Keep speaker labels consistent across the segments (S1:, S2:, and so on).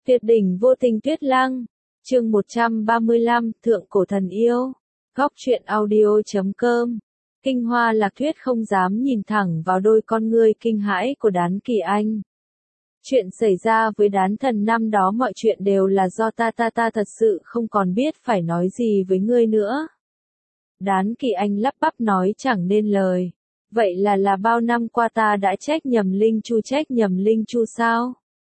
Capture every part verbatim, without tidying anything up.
S1: Tuyệt đỉnh vô tình tuyết lăng. Chương một trăm ba mươi lăm, Thượng cổ thần yêu. Góc truyện audio chấm com. Kinh Hoa Lạc Thuyết không dám nhìn thẳng vào đôi con ngươi kinh hãi của Đán Kỳ Anh. Chuyện xảy ra với Đán Thần năm đó, mọi chuyện đều là do ta ta ta thật sự không còn biết phải nói gì với ngươi nữa. Đán Kỳ Anh lắp bắp nói chẳng nên lời. Vậy là là bao năm qua ta đã trách nhầm Linh Chu trách nhầm Linh Chu sao?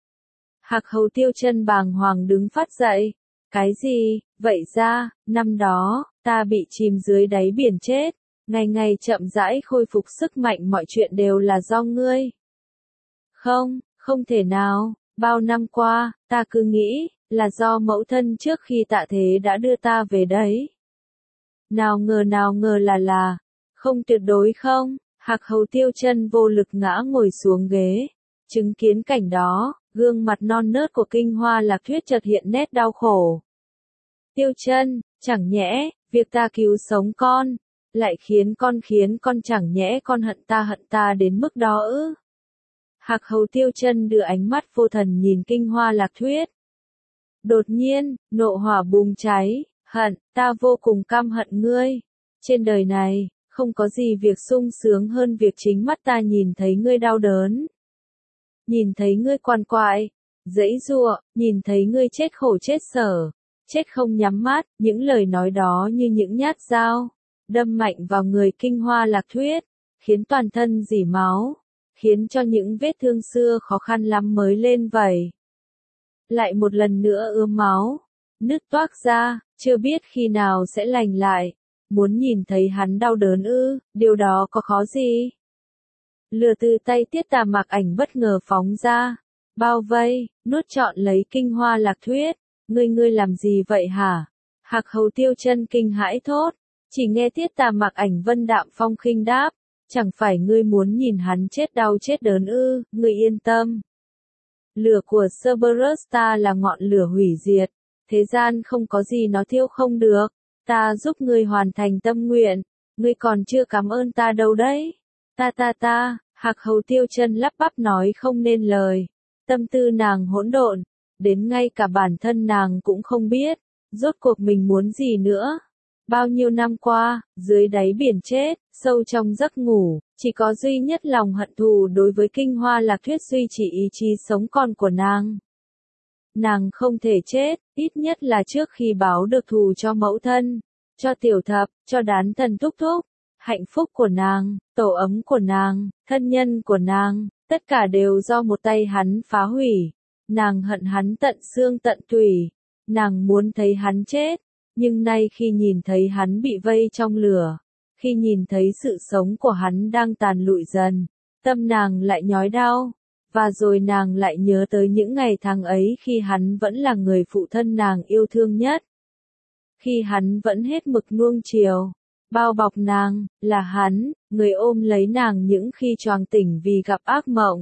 S1: Hạc Hầu Tiêu Chân bàng hoàng đứng phát dậy. Cái gì? Vậy ra, năm đó, ta bị chìm dưới đáy biển chết, ngày ngày chậm rãi khôi phục sức mạnh, mọi chuyện đều là do ngươi. Không, không thể nào, bao năm qua, ta cứ nghĩ, là do mẫu thân trước khi tạ thế đã đưa ta về đấy. Nào ngờ nào ngờ là là, không tuyệt đối không, Hạc Hầu Tiêu Chân vô lực ngã ngồi xuống ghế, chứng kiến cảnh đó, gương mặt non nớt của Kinh Hoa Lạc Thuyết chợt hiện nét đau khổ. Tiêu Chân, chẳng nhẽ, việc ta cứu sống con, lại khiến con khiến con chẳng nhẽ con hận ta hận ta đến mức đó ư? Hạc Hầu Tiêu Chân đưa ánh mắt vô thần nhìn Kinh Hoa Lạc Thuyết. Đột nhiên, nộ hỏa bùng cháy, hận, ta vô cùng căm hận ngươi. Trên đời này, không có gì việc sung sướng hơn việc chính mắt ta nhìn thấy ngươi đau đớn. Nhìn thấy ngươi quằn quại, giãy giụa, nhìn thấy ngươi chết khổ chết sở, chết không nhắm mắt, những lời nói đó như những nhát dao, đâm mạnh vào người Kinh Hoa Lạc Thuyết, khiến toàn thân rỉ máu, khiến cho những vết thương xưa khó khăn lắm mới lên vảy. Lại một lần nữa ướm máu, nứt toác ra, chưa biết khi nào sẽ lành lại, muốn nhìn thấy hắn đau đớn ư, điều đó có khó gì? Lửa từ tay Tiết Tà Mặc Ảnh bất ngờ phóng ra, bao vây, nuốt trọn lấy Kinh Hoa Lạc Thuyết. Ngươi ngươi làm gì vậy hả? Hạc Hầu Tiêu Chân kinh hãi thốt, chỉ nghe Tiết Tà Mặc Ảnh vân đạm phong khinh đáp, chẳng phải ngươi muốn nhìn hắn chết đau chết đớn ư? Ngươi yên tâm. Lửa của Cerberus ta là ngọn lửa hủy diệt, thế gian không có gì nó thiêu không được, ta giúp ngươi hoàn thành tâm nguyện, ngươi còn chưa cảm ơn ta đâu đấy. Ta ta ta, Hạc Hầu Tiêu Chân lắp bắp nói không nên lời, tâm tư nàng hỗn độn, đến ngay cả bản thân nàng cũng không biết, rốt cuộc mình muốn gì nữa. Bao nhiêu năm qua, dưới đáy biển chết, sâu trong giấc ngủ, chỉ có duy nhất lòng hận thù đối với Kinh Hoa Lạc Thuyết duy trì ý chí sống còn của nàng. Nàng không thể chết, ít nhất là trước khi báo được thù cho mẫu thân, cho Tiểu Thập, cho Đán Thần thúc thúc. Hạnh phúc của nàng, tổ ấm của nàng, thân nhân của nàng, tất cả đều do một tay hắn phá hủy. Nàng hận hắn tận xương tận tủy, nàng muốn thấy hắn chết, nhưng nay khi nhìn thấy hắn bị vây trong lửa, khi nhìn thấy sự sống của hắn đang tàn lụi dần, tâm nàng lại nhói đau, và rồi nàng lại nhớ tới những ngày tháng ấy khi hắn vẫn là người phụ thân nàng yêu thương nhất. Khi hắn vẫn hết mực nuông chiều, bao bọc nàng, là hắn, người ôm lấy nàng những khi choàng tỉnh vì gặp ác mộng.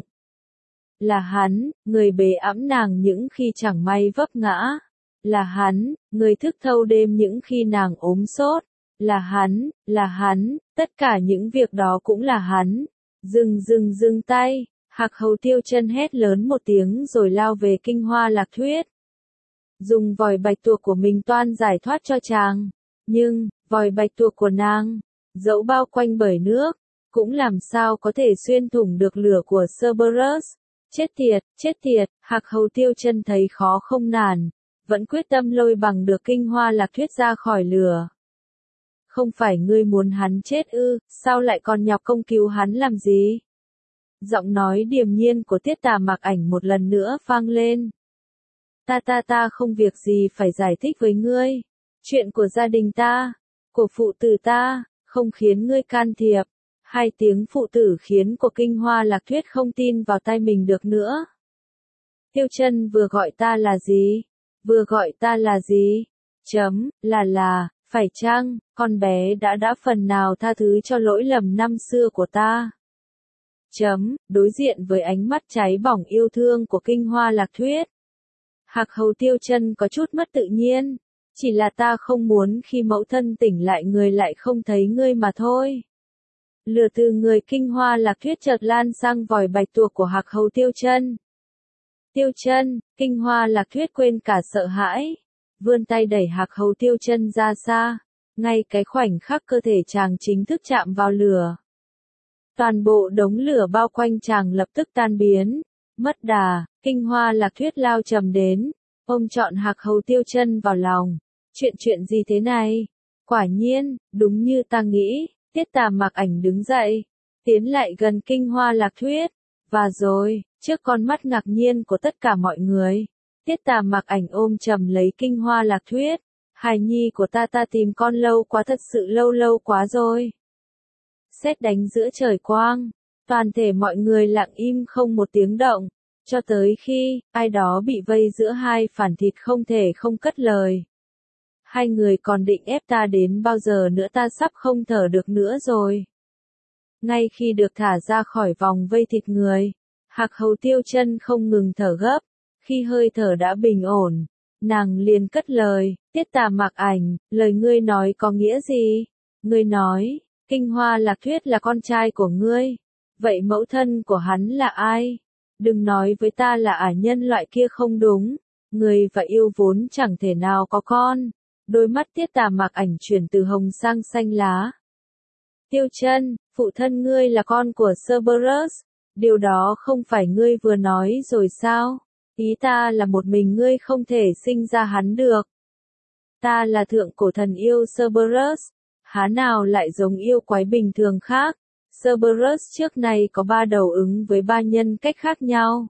S1: Là hắn, người bế ẵm nàng những khi chẳng may vấp ngã. Là hắn, người thức thâu đêm những khi nàng ốm sốt. Là hắn, là hắn, tất cả những việc đó cũng là hắn. Dừng dừng dừng tay, Hạc Hầu Tiêu Chân hét lớn một tiếng rồi lao về Kinh Hoa Lạc Thuyết. Dùng vòi bạch tuộc của mình toan giải thoát cho chàng. Nhưng, vòi bạch tuộc của nàng, dẫu bao quanh bởi nước, cũng làm sao có thể xuyên thủng được lửa của Cerberus. Chết tiệt, chết tiệt, Hạc Hầu Tiêu Chân thấy khó không nản, vẫn quyết tâm lôi bằng được Kinh Hoa Lạc Thuyết ra khỏi lửa. Không phải ngươi muốn hắn chết ư, sao lại còn nhọc công cứu hắn làm gì? Giọng nói điềm nhiên của Tiết Tà Mặc Ảnh một lần nữa vang lên. Ta ta ta không việc gì phải giải thích với ngươi. Chuyện của gia đình ta, của phụ tử ta, không khiến ngươi can thiệp. Hai tiếng phụ tử khiến của Kinh Hoa Lạc Thuyết không tin vào tai mình được nữa. Tiêu Chân vừa gọi ta là gì? Vừa gọi ta là gì? Chấm, là là, phải chăng, con bé đã đã phần nào tha thứ cho lỗi lầm năm xưa của ta? Chấm, đối diện với ánh mắt cháy bỏng yêu thương của Kinh Hoa Lạc Thuyết. Hạc Hầu Tiêu Chân có chút mất tự nhiên. Chỉ là ta không muốn khi mẫu thân tỉnh lại người lại không thấy ngươi mà thôi. Lửa từ người Kinh Hoa Lạc Thuyết chợt lan sang vòi bạch tuộc của Hạc Hầu Tiêu Chân. Tiêu Chân, Kinh Hoa Lạc Thuyết quên cả sợ hãi, vươn tay đẩy Hạc Hầu Tiêu Chân ra xa, ngay cái khoảnh khắc cơ thể chàng chính thức chạm vào lửa. Toàn bộ đống lửa bao quanh chàng lập tức tan biến, mất đà, Kinh Hoa Lạc Thuyết lao trầm đến, ôm trọn Hạc Hầu Tiêu Chân vào lòng. Chuyện chuyện gì thế này? Quả nhiên, đúng như ta nghĩ, Tiết Tà Mặc Ảnh đứng dậy, tiến lại gần Kinh Hoa Lạc Thuyết, và rồi, trước con mắt ngạc nhiên của tất cả mọi người, Tiết Tà Mặc Ảnh ôm chầm lấy Kinh Hoa Lạc Thuyết, hài nhi của ta ta tìm con lâu quá, thật sự lâu lâu quá rồi. Sét đánh giữa trời quang, toàn thể mọi người lặng im không một tiếng động, cho tới khi, ai đó bị vây giữa hai phản thịt không thể không cất lời. Hai người còn định ép ta đến bao giờ nữa, ta sắp không thở được nữa rồi. Ngay khi được thả ra khỏi vòng vây thịt người, Hạc Hầu Tiêu Chân không ngừng thở gấp, khi hơi thở đã bình ổn, nàng liền cất lời, Tiết Tà Mặc Ảnh, lời ngươi nói có nghĩa gì? Ngươi nói, Kinh Hoa Lạc Thuyết là con trai của ngươi, vậy mẫu thân của hắn là ai? Đừng nói với ta là ả nhân loại kia không đúng, người và yêu vốn chẳng thể nào có con. Đôi mắt Tiết Tà Mặc Ảnh chuyển từ hồng sang xanh lá. Tiêu Chân, phụ thân ngươi là con của Cerberus, điều đó không phải ngươi vừa nói rồi sao? Ý ta là một mình ngươi không thể sinh ra hắn được. Ta là thượng cổ thần yêu Cerberus, há nào lại giống yêu quái bình thường khác. Cerberus trước này có ba đầu ứng với ba nhân cách khác nhau.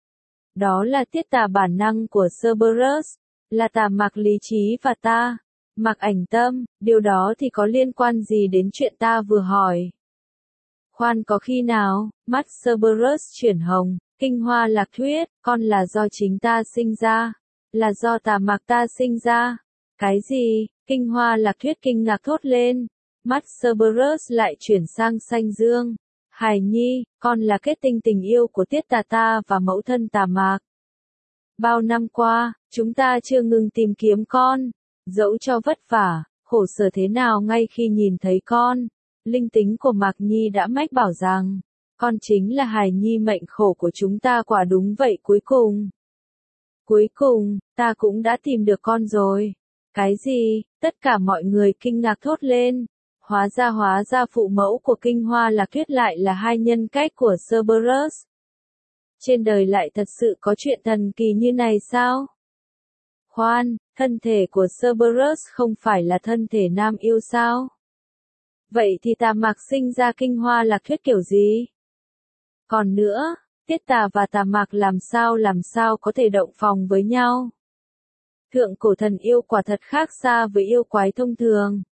S1: Đó là Tiết Tà bản năng của Cerberus, là Tà Mặc lý trí và ta, Mặc Ảnh tâm, điều đó thì có liên quan gì đến chuyện ta vừa hỏi? Khoan, có khi nào, mắt Cerberus chuyển hồng, Kinh Hoa Lạc Thuyết, con là do chính ta sinh ra, là do Tà Mặc ta sinh ra. Cái gì? Kinh Hoa Lạc Thuyết kinh ngạc thốt lên, mắt Cerberus lại chuyển sang xanh dương. Hài nhi, con là kết tinh tình yêu của Tiết Tà ta và mẫu thân Tà Mặc. Bao năm qua, chúng ta chưa ngừng tìm kiếm con, dẫu cho vất vả, khổ sở thế nào, ngay khi nhìn thấy con, linh tính của Mạc Nhi đã mách bảo rằng, con chính là hài nhi mệnh khổ của chúng ta. Quả đúng vậy, cuối cùng. Cuối cùng, ta cũng đã tìm được con rồi. Cái gì? Tất cả mọi người kinh ngạc thốt lên. Hóa ra hóa ra phụ mẫu của Kinh Hoa Lạc Thuyết lại là hai nhân cách của Cerberus. Trên đời lại thật sự có chuyện thần kỳ như này sao? Khoan, thân thể của Cerberus không phải là thân thể nam yêu sao? Vậy thì Tà Mặc sinh ra Kinh Hoa Lạc Thuyết kiểu gì? Còn nữa, Tiết Tà và Tà Mặc làm sao làm sao có thể động phòng với nhau? Thượng cổ thần yêu quả thật khác xa với yêu quái thông thường.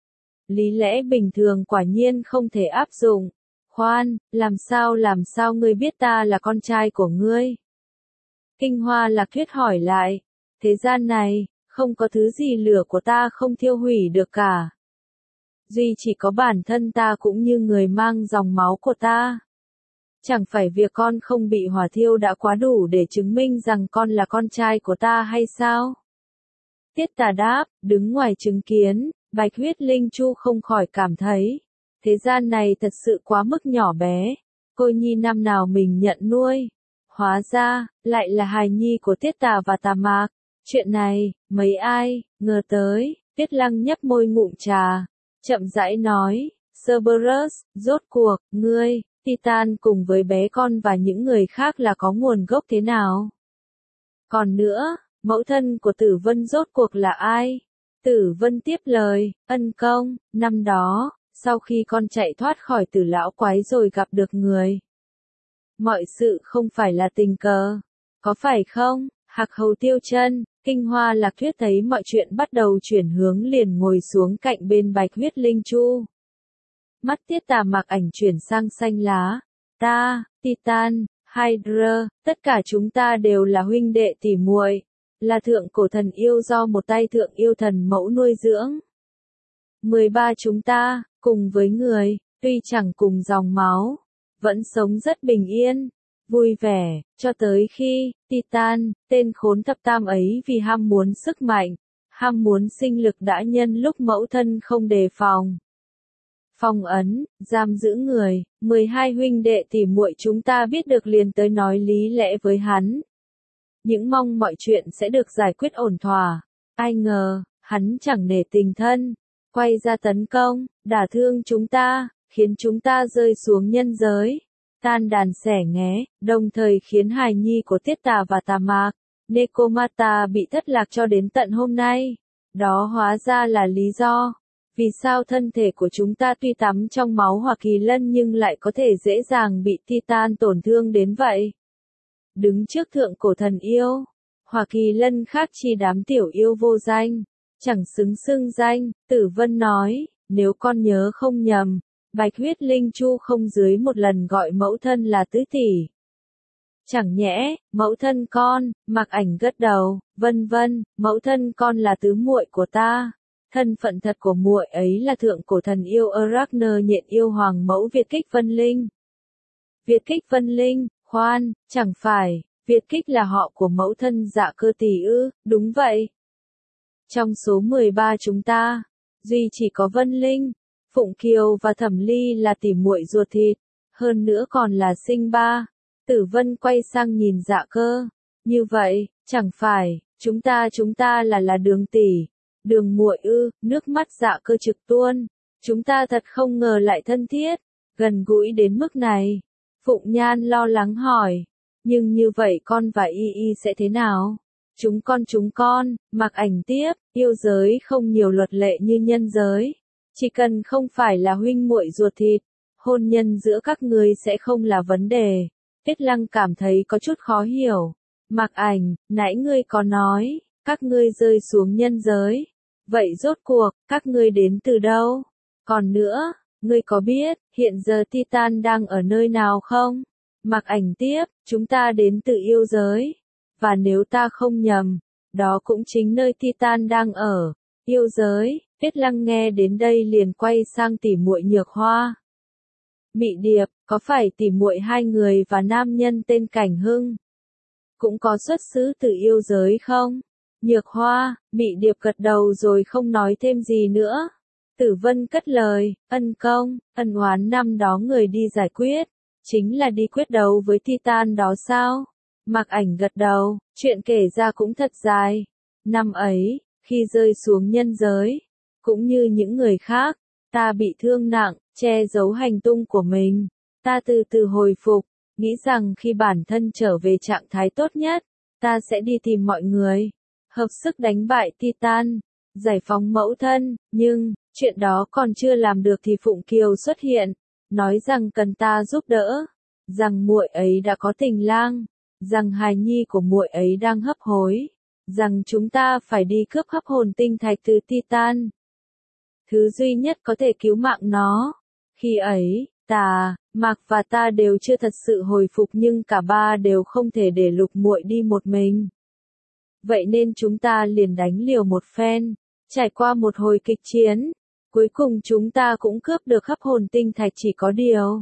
S1: Lý lẽ bình thường quả nhiên không thể áp dụng. Khoan, làm sao làm sao ngươi biết ta là con trai của ngươi? Kinh Hoa Lạc Thuyết hỏi lại. Thế gian này, không có thứ gì lửa của ta không thiêu hủy được cả. Duy chỉ có bản thân ta cũng như người mang dòng máu của ta. Chẳng phải việc con không bị hỏa thiêu đã quá đủ để chứng minh rằng con là con trai của ta hay sao? Tiết Tà đáp, đứng ngoài chứng kiến, Bạch Huyết Linh Chu không khỏi cảm thấy, thế gian này thật sự quá mức nhỏ bé, cô nhi năm nào mình nhận nuôi, hóa ra, lại là hài nhi của Tiết Tà và Tà Mặc. Chuyện này, mấy ai, ngờ tới. Tiết Lăng nhấp môi ngụm trà, chậm rãi nói, Cerberus, rốt cuộc, ngươi, Titan cùng với bé con và những người khác là có nguồn gốc thế nào? Còn nữa, mẫu thân của Tử Vân rốt cuộc là ai? Tử Vân tiếp lời, ân công, năm đó, sau khi con chạy thoát khỏi Tử lão quái rồi gặp được người. Mọi sự không phải là tình cờ, có phải không? Hạc Hầu Tiêu Chân, Kinh Hoa Lạc Thuyết thấy mọi chuyện bắt đầu chuyển hướng liền ngồi xuống cạnh bên Bạch Huyết Linh Chu. Mắt Tiết Tà Mặc Ảnh chuyển sang xanh lá. Ta, Titan, Hydra, tất cả chúng ta đều là huynh đệ tỉ muội, là thượng cổ thần yêu do một tay thượng yêu thần mẫu nuôi dưỡng. mười ba chúng ta, cùng với người, tuy chẳng cùng dòng máu, vẫn sống rất bình yên, vui vẻ, cho tới khi, Titan, tên khốn thập tam ấy vì ham muốn sức mạnh, ham muốn sinh lực đã nhân lúc mẫu thân không đề phòng. Phong ấn, giam giữ người, mười hai huynh đệ tỉ muội chúng ta biết được liền tới nói lý lẽ với hắn. những mong mọi chuyện sẽ được giải quyết ổn thỏa. Ai ngờ, hắn chẳng nể tình thân, quay ra tấn công, đả thương chúng ta, khiến chúng ta rơi xuống nhân giới, tan đàn xẻ nghé, đồng thời khiến hài nhi của Tiết Tà và Tà Mạc, Nekomata bị thất lạc cho đến tận hôm nay. Đó hóa ra là lý do, vì sao thân thể của chúng ta tuy tắm trong máu Hỏa Kỳ Lân nhưng lại có thể dễ dàng bị Titan tổn thương đến vậy. Đứng trước thượng cổ thần yêu, Hỏa Kỳ Lân khác chi đám tiểu yêu vô danh, chẳng xứng xưng danh, Tử Vân nói, nếu con nhớ không nhầm, Bạch huyết linh chu không dưới một lần gọi mẫu thân là tứ tỷ. Chẳng nhẽ, mẫu thân con, Mạc Ảnh gật đầu, vân vân, mẫu thân con là tứ muội của ta. Thân phận thật của muội ấy là thượng cổ thần yêu Arachner nhện yêu hoàng mẫu Việt Kích Vân Linh. Việt Kích Vân Linh, khoan, chẳng phải, Việt Kích là họ của mẫu thân Dạ Cơ Tỷ ư? Đúng vậy. Trong số mười ba chúng ta, duy chỉ có Vân Linh, Phụng Kiều và Thẩm Ly là tỉ muội ruột thịt, hơn nữa còn là sinh ba. Tử Vân quay sang nhìn Dạ Cơ, như vậy, chẳng phải, chúng ta chúng ta là là Đường tỷ, Đường muội ư? Nước mắt Dạ Cơ trực tuôn, chúng ta thật không ngờ lại thân thiết, gần gũi đến mức này. Phụng Nhan lo lắng hỏi, nhưng như vậy con và Y Y sẽ thế nào? Chúng con chúng con, Mạc Ảnh tiếp, yêu giới không nhiều luật lệ như nhân giới, chỉ cần không phải là huynh muội ruột thịt, hôn nhân giữa các ngươi sẽ không là vấn đề. Tiết Lăng cảm thấy có chút khó hiểu. Mạc Ảnh, nãy ngươi có nói, các ngươi rơi xuống nhân giới. Vậy rốt cuộc, các ngươi đến từ đâu? Còn nữa, ngươi có biết, hiện giờ Titan đang ở nơi nào không? Mạc Ảnh tiếp, chúng ta đến từ yêu giới. Và nếu ta không nhầm, đó cũng chính nơi Titan đang ở, yêu giới. Tiết Lăng nghe đến đây liền quay sang tỉ muội Nhược Hoa. Mị Điệp, có phải tỉ muội hai người và nam nhân tên Cảnh Hưng cũng có xuất xứ từ yêu giới không? Nhược Hoa, Mị Điệp gật đầu rồi không nói thêm gì nữa. Tử Vân cất lời, ân công, ân oán năm đó người đi giải quyết, chính là đi quyết đấu với Titan đó sao? Mạc Ảnh gật đầu, chuyện kể ra cũng thật dài. Năm ấy, khi rơi xuống nhân giới, cũng như những người khác, ta bị thương nặng, che giấu hành tung của mình. Ta từ từ hồi phục, nghĩ rằng khi bản thân trở về trạng thái tốt nhất, ta sẽ đi tìm mọi người, hợp sức đánh bại Titan, giải phóng mẫu thân, nhưng, chuyện đó còn chưa làm được thì Phụng Kiều xuất hiện, nói rằng cần ta giúp đỡ, rằng muội ấy đã có tình lang, rằng hài nhi của muội ấy đang hấp hối, rằng chúng ta phải đi cướp hấp hồn tinh thạch từ Titan. Thứ duy nhất có thể cứu mạng nó. Khi ấy, ta, Mạc và ta đều chưa thật sự hồi phục nhưng cả ba đều không thể để Lục muội đi một mình. Vậy nên chúng ta liền đánh liều một phen, trải qua một hồi kịch chiến, cuối cùng chúng ta cũng cướp được hấp hồn tinh thạch, chỉ có điều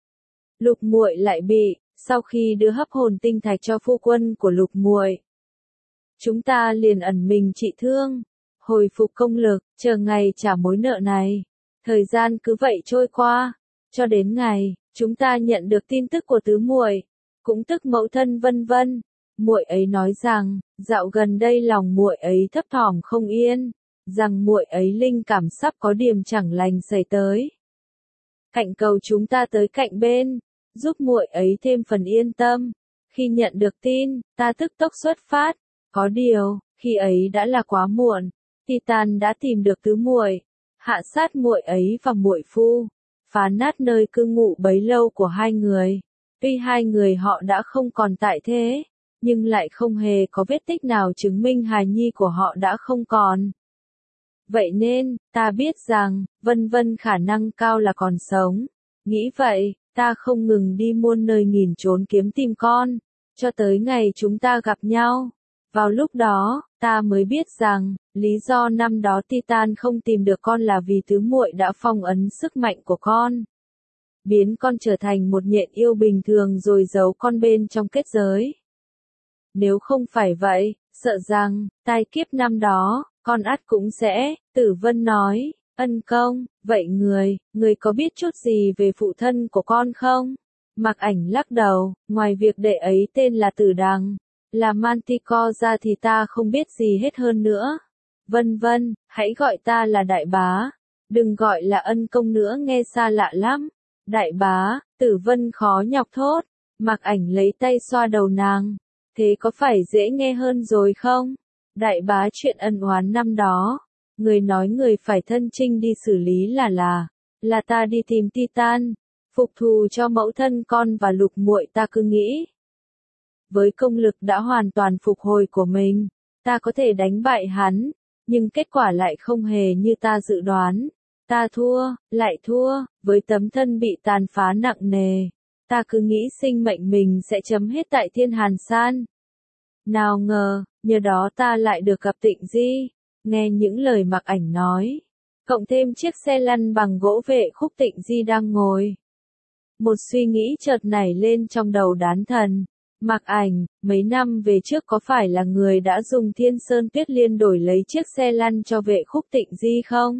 S1: Lục muội lại bị, sau khi đưa hấp hồn tinh thạch cho phu quân của Lục muội, chúng ta liền ẩn mình trị thương, hồi phục công lực, chờ ngày trả mối nợ này. Thời gian cứ vậy trôi qua, cho đến ngày chúng ta nhận được tin tức của tứ muội, cũng tức mẫu thân Vân Vân. Muội ấy nói rằng, dạo gần đây lòng muội ấy thấp thỏm không yên, rằng muội ấy linh cảm sắp có điểm chẳng lành xảy tới. Cạnh cầu chúng ta tới cạnh bên, giúp muội ấy thêm phần yên tâm. Khi nhận được tin, ta tức tốc xuất phát, có điều, khi ấy đã là quá muộn. Titan đã tìm được tứ muội, hạ sát muội ấy và muội phu, phá nát nơi cư ngụ bấy lâu của hai người. Tuy hai người họ đã không còn tại thế, nhưng lại không hề có vết tích nào chứng minh hài nhi của họ đã không còn. Vậy nên, ta biết rằng, Vân Vân khả năng cao là còn sống. Nghĩ vậy, ta không ngừng đi muôn nơi nghìn chốn kiếm tìm con, cho tới ngày chúng ta gặp nhau. Vào lúc đó, ta mới biết rằng, lý do năm đó Titan không tìm được con là vì tứ muội đã phong ấn sức mạnh của con, biến con trở thành một nhện yêu bình thường rồi giấu con bên trong kết giới. Nếu không phải vậy, sợ rằng, tai kiếp năm đó, con ắt cũng sẽ, Tử Vân nói, ân công, vậy người, người có biết chút gì về phụ thân của con không? Mạc Ảnh lắc đầu, ngoài việc đệ ấy tên là Tử Đằng, là Manticore ra thì ta không biết gì hết hơn nữa. Vân vân, hãy gọi ta là đại bá. Đừng gọi là ân công nữa nghe xa lạ lắm. Đại bá, Tử Vân khó nhọc thốt. Mạc Ảnh lấy tay xoa đầu nàng. Thế có phải dễ nghe hơn rồi không? Đại bá chuyện ân oán năm đó. Người nói người phải thân chinh đi xử lý là là. Là ta đi tìm Titan. Phục thù cho mẫu thân con và lục muội ta cứ nghĩ. Với công lực đã hoàn toàn phục hồi của mình. Ta có thể đánh bại hắn. Nhưng kết quả lại không hề như ta dự đoán. Ta thua, lại thua, với tấm thân bị tàn phá nặng nề. Ta cứ nghĩ sinh mệnh mình sẽ chấm hết tại Thiên Hàn San. Nào ngờ, nhờ đó ta lại được gặp Tịnh Di. Nghe những lời Mạc Ảnh nói. Cộng thêm chiếc xe lăn bằng gỗ vệ khúc Tịnh Di đang ngồi. Một suy nghĩ chợt nảy lên trong đầu đán thần. Mạc Ảnh, mấy năm về trước có phải là người đã dùng Thiên Sơn Tuyết Liên đổi lấy chiếc xe lăn cho vệ khúc Tịnh Di không?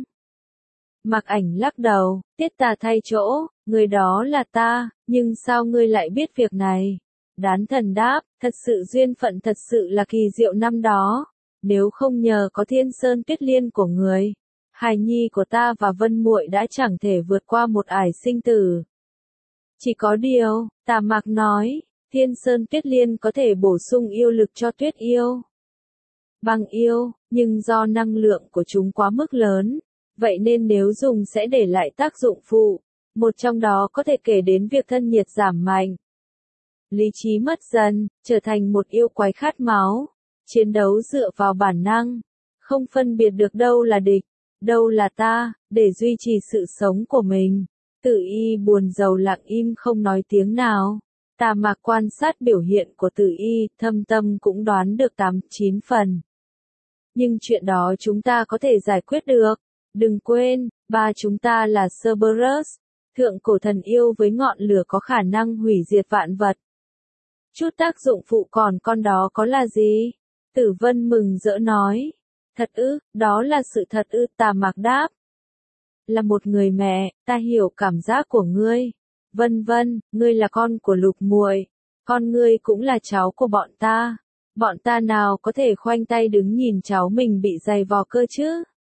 S1: Mạc Ảnh lắc đầu, tiết ta thay chỗ, người đó là ta, nhưng sao ngươi lại biết việc này? Đán thần đáp, thật sự duyên phận thật sự là kỳ diệu năm đó. Nếu không nhờ có Thiên Sơn Tuyết Liên của người, hài nhi của ta và Vân muội đã chẳng thể vượt qua một ải sinh tử. Chỉ có điều, Tà Mạc nói, Thiên Sơn Tuyết Liên có thể bổ sung yêu lực cho Tuyết yêu. Băng yêu, nhưng do năng lượng của chúng quá mức lớn, vậy nên nếu dùng sẽ để lại tác dụng phụ. Một trong đó có thể kể đến việc thân nhiệt giảm mạnh. Lý trí mất dần, trở thành một yêu quái khát máu. Chiến đấu dựa vào bản năng. Không phân biệt được đâu là địch, đâu là ta, để duy trì sự sống của mình. Tử Y buồn rầu lặng im không nói tiếng nào. Tà Mạc quan sát biểu hiện của Tử Y, thâm tâm cũng đoán được tám chín phần. Nhưng chuyện đó chúng ta có thể giải quyết được. Đừng quên, ba chúng ta là Cerberus, thượng cổ thần yêu với ngọn lửa có khả năng hủy diệt vạn vật. Chút tác dụng phụ còn con đó có là gì? Tử Vân mừng rỡ nói. Thật ư, đó là sự thật ư, Tà Mạc đáp. Là một người mẹ, ta hiểu cảm giác của ngươi. Vân vân, ngươi là con của lục muội, con ngươi cũng là cháu của bọn ta. Bọn ta nào có thể khoanh tay đứng nhìn cháu mình bị giày vò cơ chứ?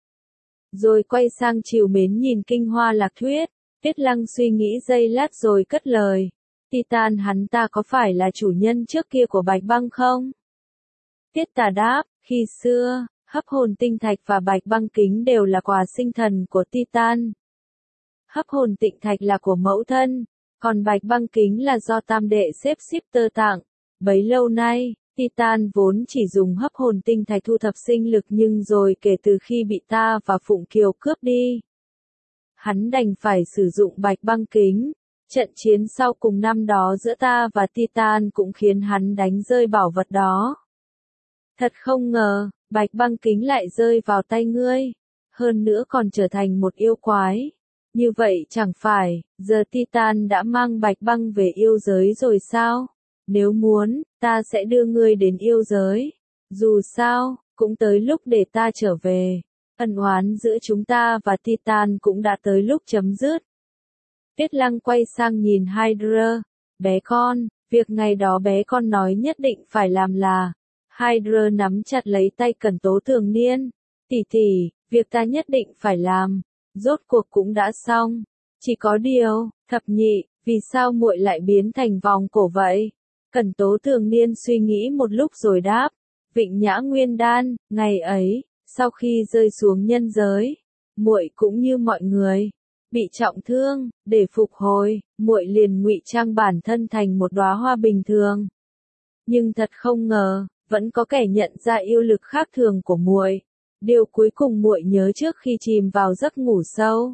S1: Rồi quay sang trìu mến nhìn Kinh Hoa Lạc Thuyết. Tiết Lăng suy nghĩ giây lát rồi cất lời. Titan hắn ta có phải là chủ nhân trước kia của Bạch Băng không? Tiết Tà đáp, khi xưa, hấp hồn tinh thạch và Bạch Băng kính đều là quà sinh thần của Titan. Hấp hồn tịnh thạch là của mẫu thân, còn Bạch Băng kính là do tam đệ xếp shipper tặng. Bấy lâu nay, Titan vốn chỉ dùng hấp hồn tinh thạch thu thập sinh lực nhưng rồi kể từ khi bị ta và Phụng Kiều cướp đi, hắn đành phải sử dụng Bạch Băng kính. Trận chiến sau cùng năm đó giữa ta và Titan cũng khiến hắn đánh rơi bảo vật đó. Thật không ngờ, Bạch Băng kính lại rơi vào tay ngươi, hơn nữa còn trở thành một yêu quái. Như vậy chẳng phải, giờ Titan đã mang Bạch Băng về yêu giới rồi sao? Nếu muốn, ta sẽ đưa ngươi đến yêu giới. Dù sao, cũng tới lúc để ta trở về. Ân oán giữa chúng ta và Titan cũng đã tới lúc chấm dứt. Tiết Lăng quay sang nhìn Hydra. Bé con, việc ngày đó bé con nói nhất định phải làm là. Hydra nắm chặt lấy tay Cẩn Tố Thường Niên. Tỷ tỷ, việc ta nhất định phải làm. Rốt cuộc cũng đã xong. Chỉ có điều, thập nhị, vì sao muội lại biến thành vòng cổ vậy? Cẩn Tố Thường Niên suy nghĩ một lúc rồi đáp. Vịnh Nhã Nguyên Đan, ngày ấy, sau khi rơi xuống nhân giới, muội cũng như mọi người, bị trọng thương, để phục hồi, muội liền ngụy trang bản thân thành một đóa hoa bình thường. Nhưng thật không ngờ, vẫn có kẻ nhận ra yêu lực khác thường của muội. Điều cuối cùng muội nhớ trước khi chìm vào giấc ngủ sâu,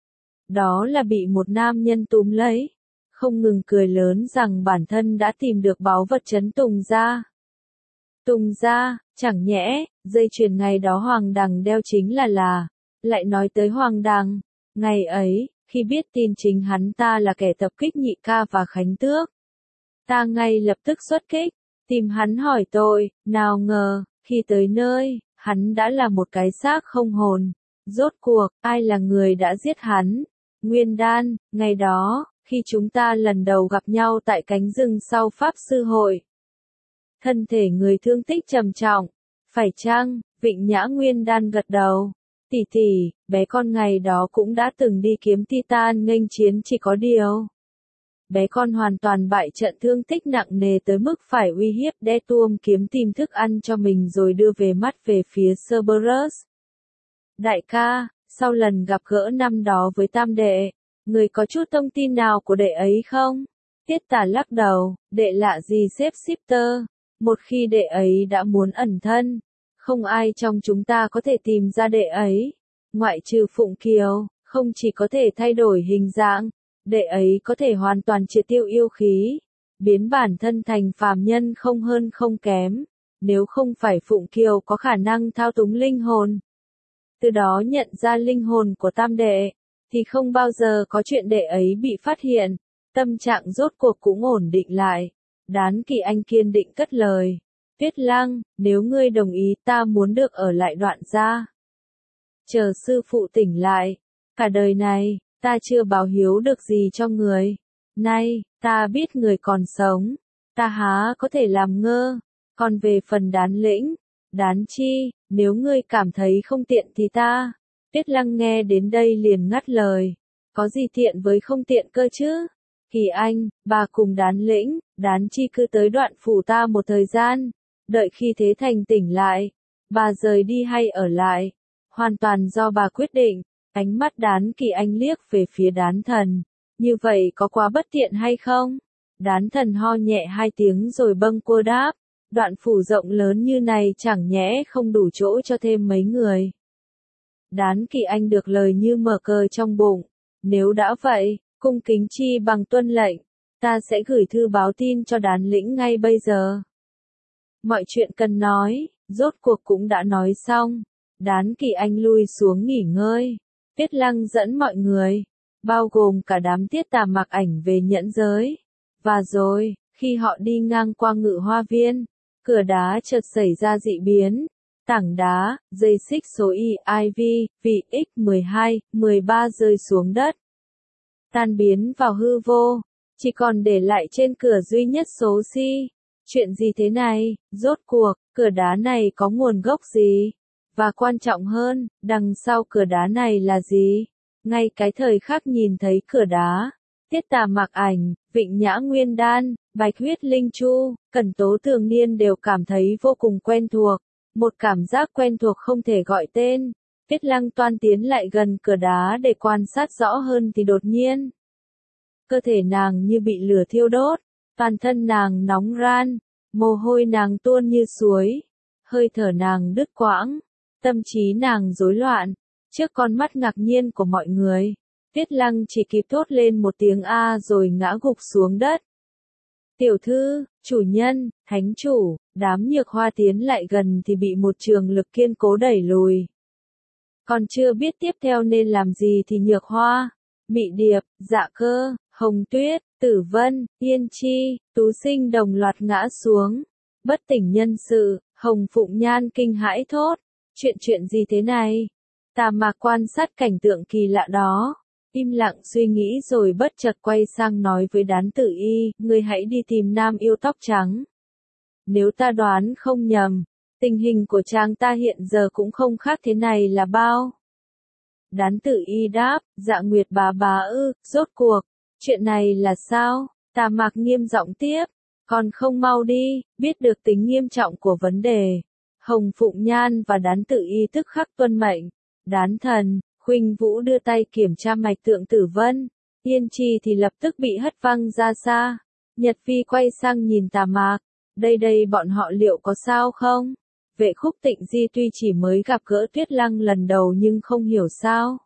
S1: đó là bị một nam nhân túm lấy, không ngừng cười lớn rằng bản thân đã tìm được báu vật trấn Tùng Gia. Tùng Gia, chẳng nhẽ, dây chuyền ngày đó Hoàng Đằng đeo chính là là, lại nói tới Hoàng Đằng, ngày ấy, khi biết tin chính hắn ta là kẻ tập kích Nhị Ca và Khánh Tước, ta ngay lập tức xuất kích, tìm hắn hỏi tội, nào ngờ, khi tới nơi, hắn đã là một cái xác không hồn. Rốt cuộc, ai là người đã giết hắn? Nguyên Đan, ngày đó, khi chúng ta lần đầu gặp nhau tại cánh rừng sau Pháp Sư Hội. Thân thể người thương tích trầm trọng. Phải chăng? Vịnh Nhã Nguyên Đan gật đầu. Tỷ tỷ, bé con ngày đó cũng đã từng đi kiếm Titan nghênh chiến, chỉ có điều. Bé con hoàn toàn bại trận, thương tích nặng nề tới mức phải uy hiếp đe tuông kiếm tìm thức ăn cho mình rồi đưa về mắt về phía Cerberus. Đại ca, sau lần gặp gỡ năm đó với tam đệ, người có chút thông tin nào của đệ ấy không? Tiết Tà lắc đầu, đệ lạ gì sếp Shifter, một khi đệ ấy đã muốn ẩn thân, không ai trong chúng ta có thể tìm ra đệ ấy, ngoại trừ Phụng Kiều, không chỉ có thể thay đổi hình dạng, đệ ấy có thể hoàn toàn triệt tiêu yêu khí, biến bản thân thành phàm nhân không hơn không kém, nếu không phải Phụng Kiều có khả năng thao túng linh hồn, từ đó nhận ra linh hồn của tam đệ, thì không bao giờ có chuyện đệ ấy bị phát hiện. Tâm trạng rốt cuộc cũng ổn định lại. Đán Kỳ Anh kiên định cất lời. Tuyết Lăng, nếu ngươi đồng ý ta muốn được ở lại Đoạn gia. Chờ sư phụ tỉnh lại. Cả đời này, ta chưa báo hiếu được gì cho người. Nay, ta biết người còn sống. Ta há có thể làm ngơ. Còn về phần Đán Lĩnh, Đán Chi, nếu ngươi cảm thấy không tiện thì ta. Tuyết Lăng nghe đến đây liền ngắt lời. Có gì tiện với không tiện cơ chứ? Kỳ Anh, bà cùng Đán Lĩnh, Đán Chi cứ tới Đoạn phủ ta một thời gian, đợi khi Thế Thành tỉnh lại, bà rời đi hay ở lại, hoàn toàn do bà quyết định. Ánh mắt Đán Kỳ Anh liếc về phía Đán Thần, như vậy có quá bất tiện hay không? Đán Thần ho nhẹ hai tiếng rồi bâng quơ đáp, Đoạn phủ rộng lớn như này chẳng nhẽ không đủ chỗ cho thêm mấy người. Đán Kỳ Anh được lời như mở cờ trong bụng, nếu đã vậy, cung kính chi bằng tuân lệnh, ta sẽ gửi thư báo tin cho Đán Lĩnh ngay bây giờ. Mọi chuyện cần nói, rốt cuộc cũng đã nói xong, Đán Kỳ Anh lui xuống nghỉ ngơi, Tuyết Lăng dẫn mọi người, bao gồm cả đám Tiết Tà mặc ảnh về nhẫn giới. Và rồi, khi họ đi ngang qua Ngự Hoa Viên, cửa đá chợt xảy ra dị biến. Tảng đá, dây xích số I V, vị X mười hai, mười ba rơi xuống đất. Tan biến vào hư vô, chỉ còn để lại trên cửa duy nhất số C. Chuyện gì thế này, rốt cuộc, cửa đá này có nguồn gốc gì? Và quan trọng hơn, đằng sau cửa đá này là gì? Ngay cái thời khắc nhìn thấy cửa đá, Tiết Tà mặc ảnh, Vịnh Nhã Nguyên Đan, Bạch Huyết Linh Chu, Cẩn Tố Thường Niên đều cảm thấy vô cùng quen thuộc. Một cảm giác quen thuộc không thể gọi tên. Tuyết Lăng toan tiến lại gần cửa đá để quan sát rõ hơn thì đột nhiên. Cơ thể nàng như bị lửa thiêu đốt, toàn thân nàng nóng ran, mồ hôi nàng tuôn như suối, hơi thở nàng đứt quãng, tâm trí nàng rối loạn. Trước con mắt ngạc nhiên của mọi người, Tuyết Lăng chỉ kịp thốt lên một tiếng A rồi ngã gục xuống đất. Tiểu thư, chủ nhân, thánh chủ, đám Nhược Hoa tiến lại gần thì bị một trường lực kiên cố đẩy lùi. Còn chưa biết tiếp theo nên làm gì thì Nhược Hoa, Mị Điệp, Dạ Cơ, Hồng Tuyết, Tử Vân, Yên Chi, Tú Sinh đồng loạt ngã xuống. Bất tỉnh nhân sự, Hồng Phụng Nhan kinh hãi thốt. Chuyện chuyện gì thế này? Tà Mạc quan sát cảnh tượng kỳ lạ đó. Im lặng suy nghĩ rồi bất chợt quay sang nói với Đán Tử Y, ngươi hãy đi tìm nam yêu tóc trắng. Nếu ta đoán không nhầm, tình hình của chàng ta hiện giờ cũng không khác thế này là bao. Đán Tử Y đáp, Dạ Nguyệt bà bà ư, rốt cuộc, chuyện này là sao? Tà Mạc nghiêm giọng tiếp, còn không mau đi, biết được tính nghiêm trọng của vấn đề. Hồng Phụng Nhan và Đán Tử Y tức khắc tuân mệnh. Đán Thần, Khuynh Vũ đưa tay kiểm tra mạch tượng Tử Vân, Yên Chi thì lập tức bị hất văng ra xa. Nhật Phi quay sang nhìn Tà Mạc, đây đây bọn họ liệu có sao không? Vệ Khúc Tịnh Di tuy chỉ mới gặp gỡ Tuyết Lăng lần đầu nhưng không hiểu sao.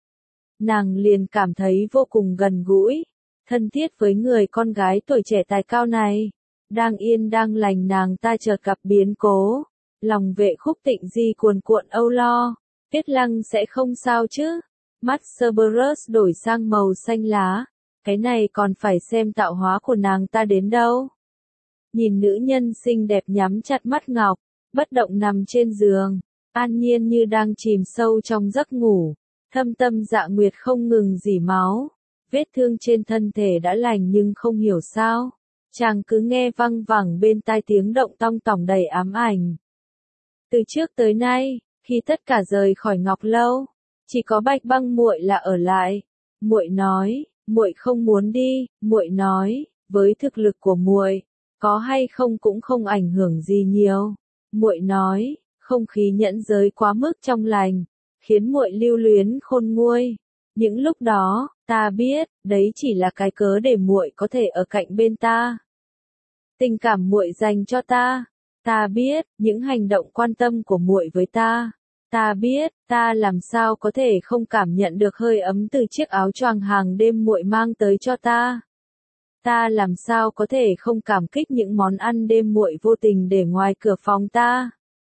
S1: Nàng liền cảm thấy vô cùng gần gũi, thân thiết với người con gái tuổi trẻ tài cao này. Đang yên đang lành nàng ta chợt gặp biến cố, lòng Vệ Khúc Tịnh Di cuồn cuộn âu lo. Tuyết Lăng sẽ không sao chứ? Mắt Cerberus đổi sang màu xanh lá. Cái này còn phải xem tạo hóa của nàng ta đến đâu. Nhìn nữ nhân xinh đẹp nhắm chặt mắt ngọc, bất động nằm trên giường, an nhiên như đang chìm sâu trong giấc ngủ. Thâm tâm Dạ Nguyệt không ngừng rỉ máu. Vết thương trên thân thể đã lành nhưng không hiểu sao. Chàng cứ nghe văng vẳng bên tai tiếng động tong tỏng đầy ám ảnh. Từ trước tới nay, khi tất cả rời khỏi Ngọc Lâu, chỉ có Bạch Băng muội là ở lại. Muội nói, muội không muốn đi, muội nói, với thực lực của muội, có hay không cũng không ảnh hưởng gì nhiều. Muội nói, không khí nhẫn giới quá mức trong lành, khiến muội lưu luyến khôn nguôi. Những lúc đó, ta biết, đấy chỉ là cái cớ để muội có thể ở cạnh bên ta. Tình cảm muội dành cho ta, ta biết, những hành động quan tâm của muội với ta, ta biết, ta làm sao có thể không cảm nhận được hơi ấm từ chiếc áo choàng hàng đêm muội mang tới cho ta. Ta làm sao có thể không cảm kích những món ăn đêm muội vô tình để ngoài cửa phòng ta.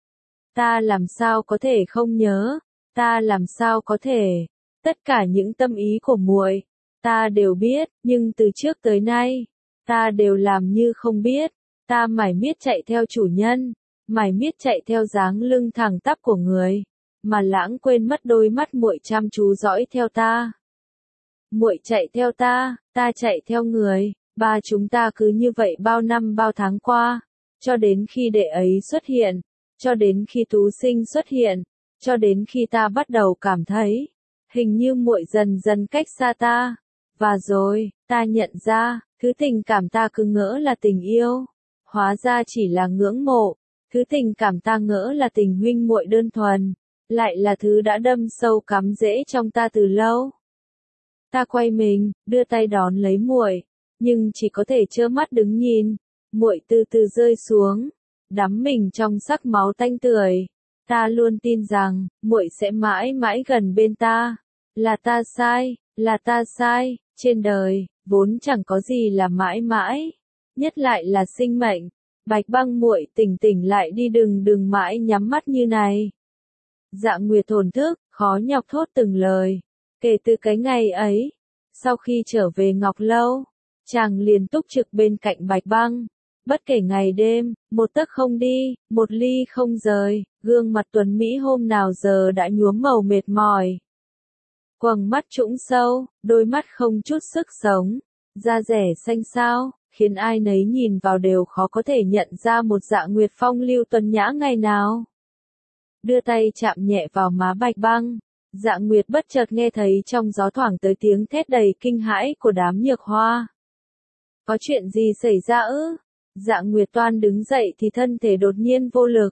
S1: Ta làm sao có thể không nhớ, ta làm sao có thể, tất cả những tâm ý của muội, ta đều biết, nhưng từ trước tới nay, ta đều làm như không biết, ta mải miết chạy theo chủ nhân, mải miết chạy theo dáng lưng thẳng tắp của người, mà lãng quên mất đôi mắt muội chăm chú dõi theo ta. Muội chạy theo ta, ta chạy theo người, ba chúng ta cứ như vậy bao năm bao tháng qua, cho đến khi đệ ấy xuất hiện, cho đến khi Tú Sinh xuất hiện, cho đến khi ta bắt đầu cảm thấy, hình như muội dần dần cách xa ta, và rồi, ta nhận ra, thứ tình cảm ta cứ ngỡ là tình yêu, hóa ra chỉ là ngưỡng mộ, thứ tình cảm ta ngỡ là tình huynh muội đơn thuần, lại là thứ đã đâm sâu cắm rễ trong ta từ lâu. Ta quay mình, đưa tay đón lấy muội, nhưng chỉ có thể trơ mắt đứng nhìn, muội từ từ rơi xuống, đắm mình trong sắc máu tanh tưởi. Ta luôn tin rằng, muội sẽ mãi mãi gần bên ta. Là ta sai, là ta sai, trên đời, vốn chẳng có gì là mãi mãi, nhất lại là sinh mệnh. Bạch Băng muội tỉnh tỉnh lại đi, đừng đừng mãi nhắm mắt như này. Dạ Nguyệt thổn thức, khó nhọc thốt từng lời. Kể từ cái ngày ấy, sau khi trở về Ngọc Lâu, chàng liền túc trực bên cạnh Bạch Băng. Bất kể ngày đêm, một tấc không đi, một ly không rời, gương mặt tuấn Mỹ hôm nào giờ đã nhuốm màu mệt mỏi. Quầng mắt trũng sâu, đôi mắt không chút sức sống, da rẻ xanh xao, khiến ai nấy nhìn vào đều khó có thể nhận ra một Dạ Nguyệt phong lưu tuấn nhã ngày nào. Đưa tay chạm nhẹ vào má Bạch Băng, Dạ Nguyệt bất chợt nghe thấy trong gió thoảng tới tiếng thét đầy kinh hãi của đám nhược hoa. Có chuyện gì xảy ra ư? Dạ Nguyệt toan đứng dậy thì thân thể đột nhiên vô lực.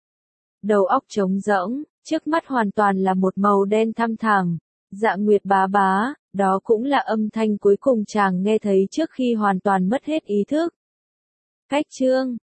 S1: Đầu óc trống rỗng, trước mắt hoàn toàn là một màu đen thăm thẳm. Dạ Nguyệt bá bá, đó cũng là âm thanh cuối cùng chàng nghe thấy trước khi hoàn toàn mất hết ý thức. Cách chương